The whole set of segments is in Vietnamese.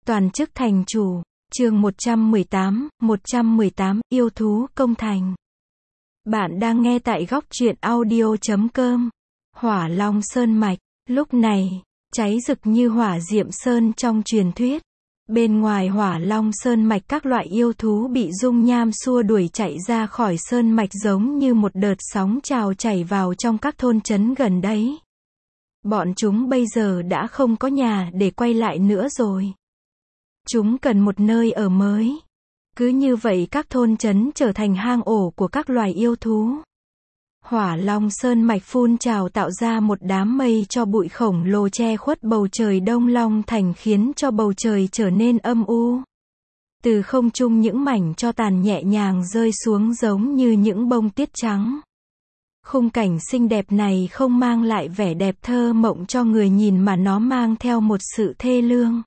Toàn chức thành chủ, chương 118, yêu thú công thành. Bạn đang nghe tại góc truyện audio.com. Hỏa Long Sơn Mạch, lúc này, cháy rực như hỏa diệm sơn trong truyền thuyết. Bên ngoài Hỏa Long Sơn Mạch các loại yêu thú bị dung nham xua đuổi chạy ra khỏi sơn mạch giống như một đợt sóng trào chảy vào trong các thôn trấn gần đấy. Bọn chúng bây giờ đã không có nhà để quay lại nữa rồi. Chúng cần một nơi ở mới. Cứ như vậy các thôn trấn trở thành hang ổ của các loài yêu thú. Hỏa Long Sơn Mạch phun trào tạo ra một đám mây cho bụi khổng lồ che khuất bầu trời Đông Long Thành khiến cho bầu trời trở nên âm u. Từ không trung những mảnh tro tàn nhẹ nhàng rơi xuống giống như những bông tuyết trắng. Khung cảnh xinh đẹp này không mang lại vẻ đẹp thơ mộng cho người nhìn mà nó mang theo một sự thê lương.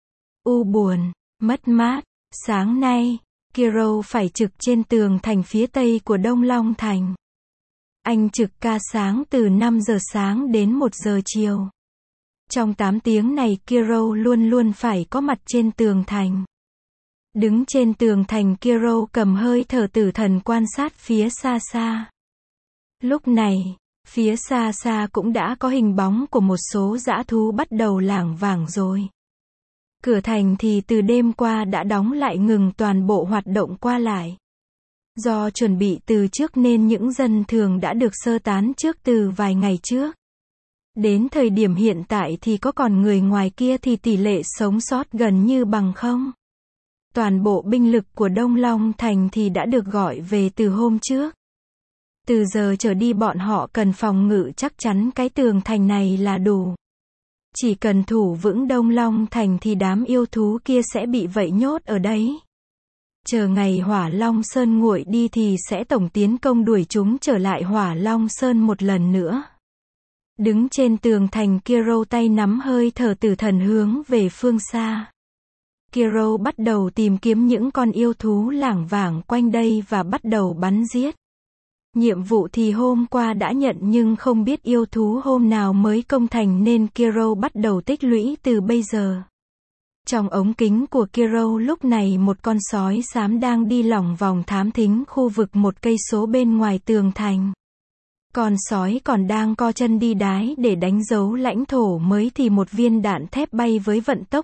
U buồn, mất mát. Sáng nay, Kiro phải trực trên tường thành phía tây của Đông Long Thành. Anh trực ca sáng từ 5 giờ sáng đến 1 giờ chiều. Trong 8 tiếng này Kiro luôn luôn phải có mặt trên tường thành. Đứng trên tường thành Kiro cầm hơi thở tử thần quan sát phía xa xa. Lúc này, phía xa xa cũng đã có hình bóng của một số dã thú bắt đầu lảng vảng rồi. Cửa thành thì từ đêm qua đã đóng lại ngừng toàn bộ hoạt động qua lại. Do chuẩn bị từ trước nên những dân thường đã được sơ tán trước từ vài ngày trước. Đến thời điểm hiện tại thì có còn người ngoài kia thì tỷ lệ sống sót gần như bằng không. Toàn bộ binh lực của Đông Long Thành thì đã được gọi về từ hôm trước. Từ giờ trở đi bọn họ cần phòng ngự chắc chắn cái tường thành này là đủ. Chỉ cần thủ vững Đông Long Thành thì đám yêu thú kia sẽ bị vậy nhốt ở đấy. Chờ ngày Hỏa Long Sơn nguội đi thì sẽ tổng tiến công đuổi chúng trở lại Hỏa Long Sơn một lần nữa. Đứng trên tường thành Kiro tay nắm hơi thở tử thần hướng về phương xa. Kiro bắt đầu tìm kiếm những con yêu thú lảng vảng quanh đây và bắt đầu bắn giết. Nhiệm vụ thì hôm qua đã nhận nhưng không biết yêu thú hôm nào mới công thành nên Kiro bắt đầu tích lũy từ bây giờ. Trong ống kính của Kiro lúc này một con sói xám đang đi lỏng vòng thám thính khu vực 1 cây số bên ngoài tường thành. Con sói còn đang co chân đi đái để đánh dấu lãnh thổ mới thì một viên đạn thép bay với vận tốc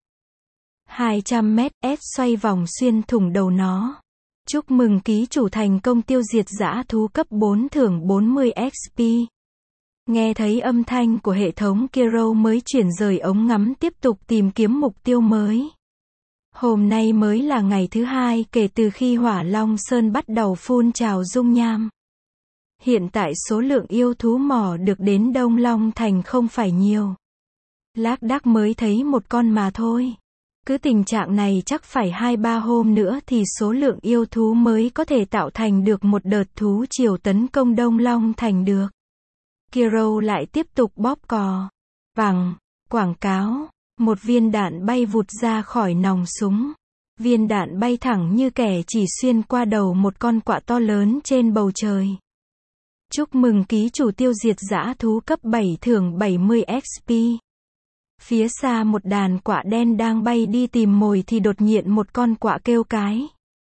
1.200m xoay vòng xuyên thủng đầu nó. Chúc mừng ký chủ thành công tiêu diệt dã thú cấp 4 thưởng 40 XP. Nghe thấy âm thanh của hệ thống Kiro mới chuyển rời ống ngắm tiếp tục tìm kiếm mục tiêu mới. Hôm nay mới là ngày thứ 2 kể từ khi Hỏa Long Sơn bắt đầu phun trào dung nham. Hiện tại số lượng yêu thú mỏ được đến Đông Long Thành không phải nhiều. Lác đác mới thấy một con mà thôi. Cứ tình trạng này chắc phải 2-3 hôm nữa thì số lượng yêu thú mới có thể tạo thành được một đợt thú triều tấn công Đông Long Thành được. Kiro lại tiếp tục bóp cò. Vằng, quảng cáo. Một viên đạn bay vụt ra khỏi nòng súng. Viên đạn bay thẳng như kẻ chỉ xuyên qua đầu một con quạ to lớn trên bầu trời. Chúc mừng ký chủ tiêu diệt dã thú cấp 7 thưởng 70 XP. Phía xa một đàn quạ đen đang bay đi tìm mồi thì đột nhiên một con quạ kêu cái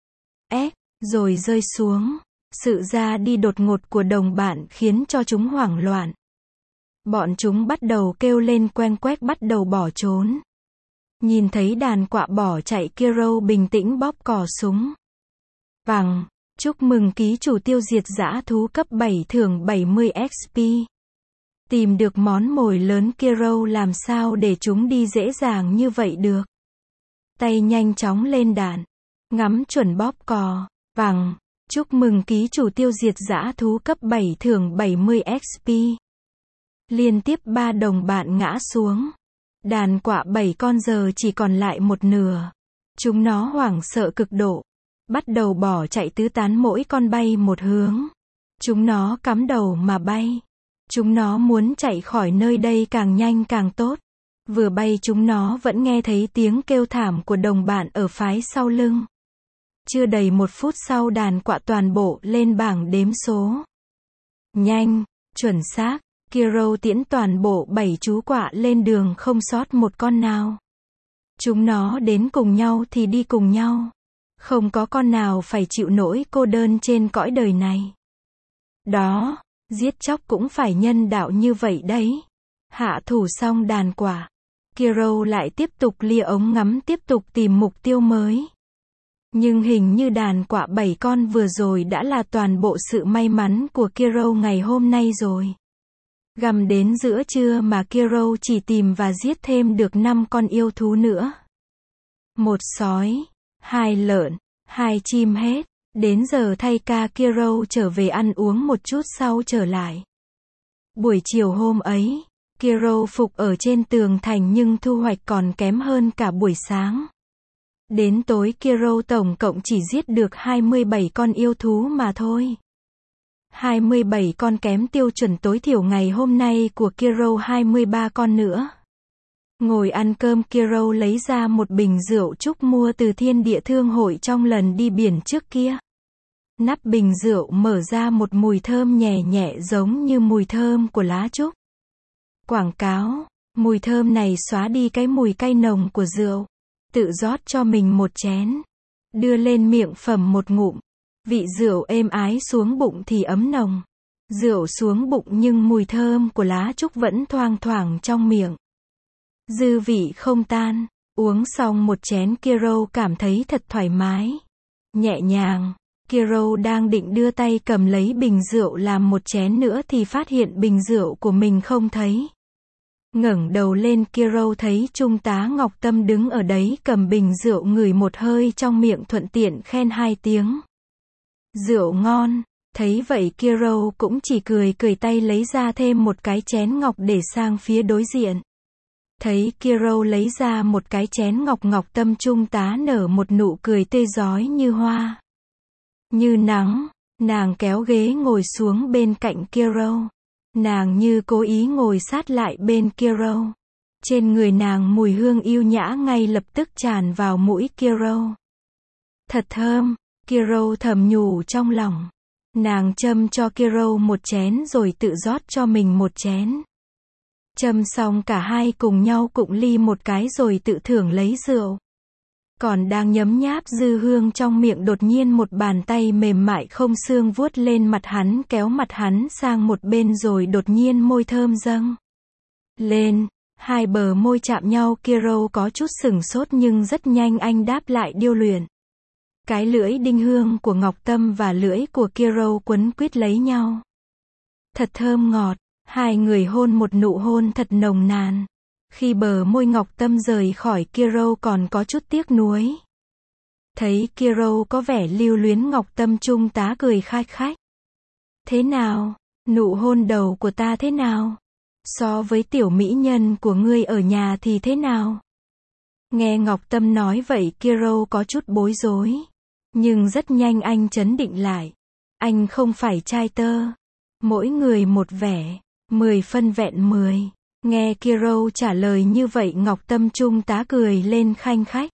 rồi rơi xuống. Sự ra đi đột ngột của đồng bạn khiến cho chúng hoảng loạn. Bọn chúng bắt đầu kêu lên queng quét bắt đầu bỏ trốn. Nhìn thấy đàn quạ bỏ chạy Kiro bình tĩnh bóp cò súng. Vằng, chúc mừng ký chủ tiêu diệt dã thú cấp 7 thưởng 70 XP. Tìm được món mồi lớn Kiro làm sao để chúng đi dễ dàng như vậy được. Tay nhanh chóng lên đạn. Ngắm chuẩn bóp cò. Vằng, chúc mừng ký chủ tiêu diệt dã thú cấp 7 thưởng 70 XP. Liên tiếp 3 đồng bạn ngã xuống. Đàn quạ 7 con giờ chỉ còn lại một nửa. Chúng nó hoảng sợ cực độ. Bắt đầu bỏ chạy tứ tán mỗi con bay một hướng. Chúng nó cắm đầu mà bay. Chúng nó muốn chạy khỏi nơi đây càng nhanh càng tốt. Vừa bay chúng nó vẫn nghe thấy tiếng kêu thảm của đồng bạn ở phái sau lưng. Chưa đầy 1 phút sau đàn quạ toàn bộ lên bảng đếm số. Nhanh, chuẩn xác, Kiro tiễn toàn bộ 7 chú quạ lên đường không sót một con nào. Chúng nó đến cùng nhau thì đi cùng nhau. Không có con nào phải chịu nỗi cô đơn trên cõi đời này. Đó, giết chóc cũng phải nhân đạo như vậy đấy. Hạ thủ xong đàn quả, Kiro lại tiếp tục lia ống ngắm tiếp tục tìm mục tiêu mới. Nhưng hình như đàn quạ 7 con vừa rồi đã là toàn bộ sự may mắn của Kiro ngày hôm nay rồi. Gặm đến giữa trưa mà Kiro chỉ tìm và giết thêm được 5 con yêu thú nữa. 1 sói, 2 lợn, 2 chim hết. Đến giờ thay ca Kiro trở về ăn uống một chút sau trở lại. Buổi chiều hôm ấy, Kiro phục ở trên tường thành nhưng thu hoạch còn kém hơn cả buổi sáng. Đến tối Kiro tổng cộng chỉ giết được 27 con yêu thú mà thôi. 27 con kém tiêu chuẩn tối thiểu ngày hôm nay của Kiro 23 con nữa. Ngồi ăn cơm Kiro lấy ra một bình rượu trúc mua từ Thiên Địa Thương hội trong lần đi biển trước kia. Nắp bình rượu mở ra một mùi thơm nhẹ nhẹ giống như mùi thơm của lá trúc. Quảng cáo, mùi thơm này xóa đi cái mùi cay nồng của rượu. Tự rót cho mình một chén. Đưa lên miệng phẩm một ngụm. Vị rượu êm ái xuống bụng thì ấm nồng. Rượu xuống bụng nhưng mùi thơm của lá trúc vẫn thoang thoảng trong miệng. Dư vị không tan. Uống xong một chén Kiro cảm thấy thật thoải mái. Nhẹ nhàng. Kiro đang định đưa tay cầm lấy bình rượu làm một chén nữa thì phát hiện bình rượu của mình không thấy. Ngẩng đầu lên Kiro thấy Trung tá Ngọc Tâm đứng ở đấy cầm bình rượu ngửi một hơi trong miệng thuận tiện khen 2 tiếng. Rượu ngon. Thấy vậy Kiro cũng chỉ cười tay lấy ra thêm một cái chén ngọc để sang phía đối diện. Thấy Kiro lấy ra một cái chén ngọc, Ngọc Tâm Trung tá nở một nụ cười tươi rói như hoa. Như nắng, nàng kéo ghế ngồi xuống bên cạnh Kiro. Nàng như cố ý ngồi sát lại bên Kiro. Trên người nàng mùi hương yêu nhã ngay lập tức tràn vào mũi Kiro. Thật thơm, Kiro thầm nhủ trong lòng. Nàng châm cho Kiro một chén rồi tự rót cho mình một chén. Châm xong cả hai cùng nhau cụng ly một cái rồi tự thưởng lấy rượu. Còn đang nhấm nháp dư hương trong miệng đột nhiên một bàn tay mềm mại không xương vuốt lên mặt hắn kéo mặt hắn sang một bên rồi đột nhiên môi thơm dâng lên. Hai bờ môi chạm nhau Kiro có chút sửng sốt nhưng rất nhanh anh đáp lại điêu luyện. Cái lưỡi đinh hương của Ngọc Tâm và lưỡi của Kiro quấn quýt lấy nhau. Thật thơm ngọt, hai người hôn một nụ hôn thật nồng nàn. Khi bờ môi Ngọc Tâm rời khỏi Kiro còn có chút tiếc nuối. Thấy Kiro có vẻ lưu luyến Ngọc Tâm Trung tá cười khách khách. Thế nào? Nụ hôn đầu của ta thế nào? So với tiểu mỹ nhân của ngươi ở nhà thì thế nào? Nghe Ngọc Tâm nói vậy Kiro có chút bối rối. Nhưng rất nhanh anh trấn định lại. Anh không phải trai tơ. Mỗi người một vẻ. 10 phân vẹn 10. Nghe Kiro trả lời như vậy Ngọc Tâm Trung tá cười lên khanh khách.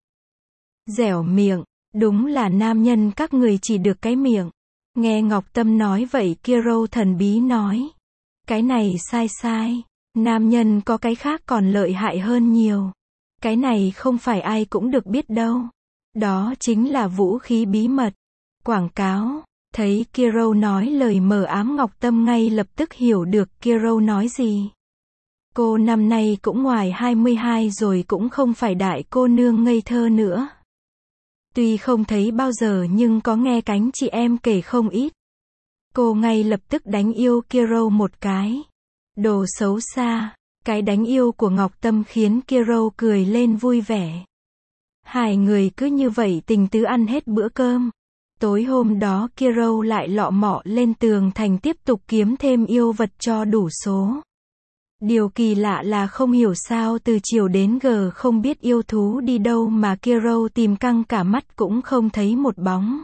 Dẻo miệng, đúng là nam nhân các người chỉ được cái miệng. Nghe Ngọc Tâm nói vậy Kiro thần bí nói. Cái này sai. Nam nhân có cái khác còn lợi hại hơn nhiều. Cái này không phải ai cũng được biết đâu. Đó chính là vũ khí bí mật. Quảng cáo. Thấy Kiro nói lời mờ ám Ngọc Tâm ngay lập tức hiểu được Kiro nói gì. Cô năm nay cũng ngoài 22 rồi cũng không phải đại cô nương ngây thơ nữa. Tuy không thấy bao giờ nhưng có nghe cánh chị em kể không ít. Cô ngay lập tức đánh yêu Kiro một cái. Đồ xấu xa. Cái đánh yêu của Ngọc Tâm khiến Kiro cười lên vui vẻ. Hai người cứ như vậy tình tứ ăn hết bữa cơm. Tối hôm đó Kiro lại lọ mọ lên tường thành tiếp tục kiếm thêm yêu vật cho đủ số. Điều kỳ lạ là không hiểu sao từ chiều đến giờ không biết yêu thú đi đâu mà Kiro tìm căng cả mắt cũng không thấy một bóng.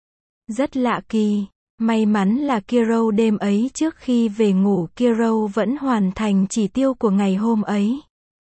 Rất lạ kỳ. May mắn là Kiro đêm ấy trước khi về ngủ Kiro vẫn hoàn thành chỉ tiêu của ngày hôm ấy.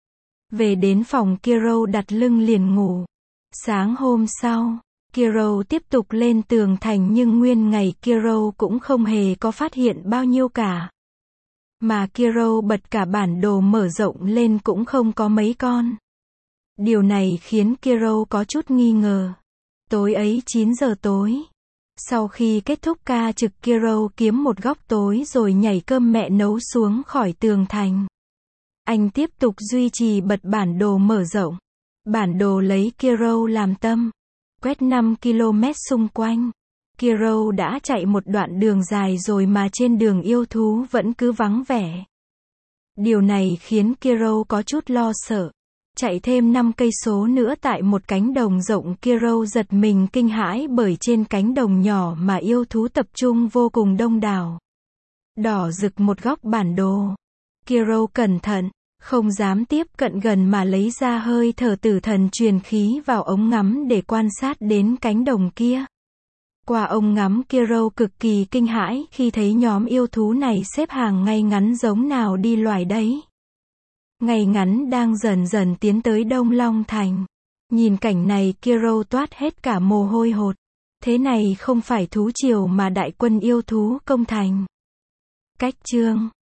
Về đến phòng Kiro đặt lưng liền ngủ. Sáng hôm sau, Kiro tiếp tục lên tường thành nhưng nguyên ngày Kiro cũng không hề có phát hiện bao nhiêu cả. Mà Kiro bật cả bản đồ mở rộng lên cũng không có mấy con. Điều này khiến Kiro có chút nghi ngờ. Tối ấy 9 giờ tối. Sau khi kết thúc ca trực, Kiro kiếm một góc tối rồi nhảy cơm mẹ nấu xuống khỏi tường thành. Anh tiếp tục duy trì bật bản đồ mở rộng. Bản đồ lấy Kiro làm tâm. Quét 5 km xung quanh. Kiro đã chạy một đoạn đường dài rồi mà trên đường yêu thú vẫn cứ vắng vẻ. Điều này khiến Kiro có chút lo sợ. Chạy thêm 5 cây số nữa tại một cánh đồng rộng, Kiro giật mình kinh hãi bởi trên cánh đồng nhỏ mà yêu thú tập trung vô cùng đông đảo. Đỏ rực một góc bản đồ. Kiro cẩn thận, không dám tiếp cận gần mà lấy ra hơi thở tử thần truyền khí vào ống ngắm để quan sát đến cánh đồng kia. Qua ống ngắm, Kiro cực kỳ kinh hãi khi thấy nhóm yêu thú này xếp hàng ngay ngắn giống nào đi loài đấy. Ngay ngắn đang dần dần tiến tới Đông Long Thành. Nhìn cảnh này, Kiro toát hết cả mồ hôi hột. Thế này không phải thú triều mà đại quân yêu thú công thành. Cách chương